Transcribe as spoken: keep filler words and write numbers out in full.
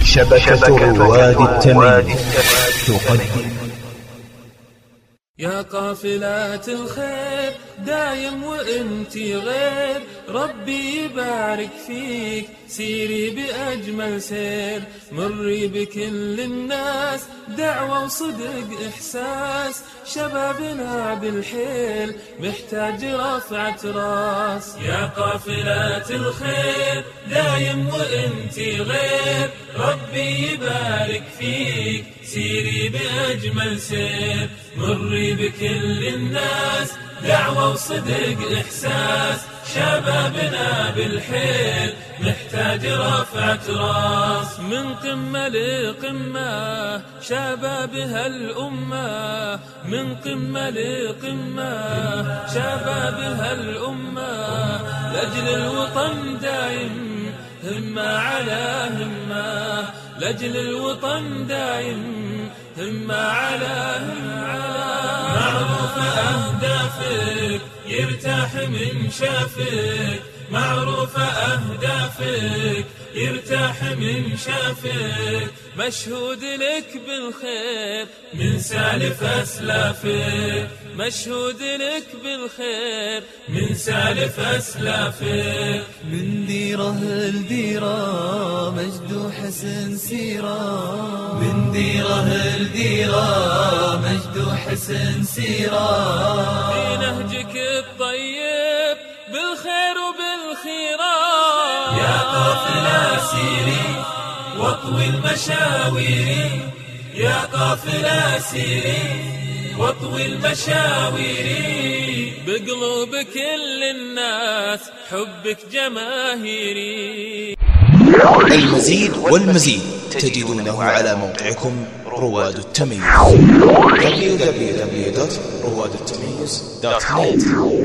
شبكة رواد التمييز تقدم. يا قافلات الخير دايم وانتي غير، ربي يبارك فيك سيري بأجمل سير، مري بكل الناس دعوة وصدق إحساس، شبابنا بالحيل محتاج رفعة راس. يا قافلات الخير دايم وانتي غير، ربي يبارك فيك سيري بأجمل سير، مري بكل الناس دعوة وصدق إحساس، شبابنا بالحيل محتاج رفعة راس. من قمة لقمة شباب هالأمة، من قمة لقمة شباب هالأمة، لأجل الوطن دايم همة على همة، لأجل الوطن دايم همة على همة. معروف أهدافك يرتاح من شافك، معروف أهدافك يرتاح من شافك، مشهود لك بالخير من سالف أسلافك، مشهود لك بالخير من سالف أسلافك. من ديره لديره مجد حسن سيره، من ديره لديره مجد حسن سيره، في نهجك الطيب بالخير وبالخيرة. يا قافلة سيري واطوي المشاوير، يا قافلة سيري واطوي المشاوير، بقلوب كل الناس حبك جماهيري. المزيد والمزيد تجدونه على موقعكم رواد التمييز دبليو دبليو دبليو دوت رواد التمييز دوت نت.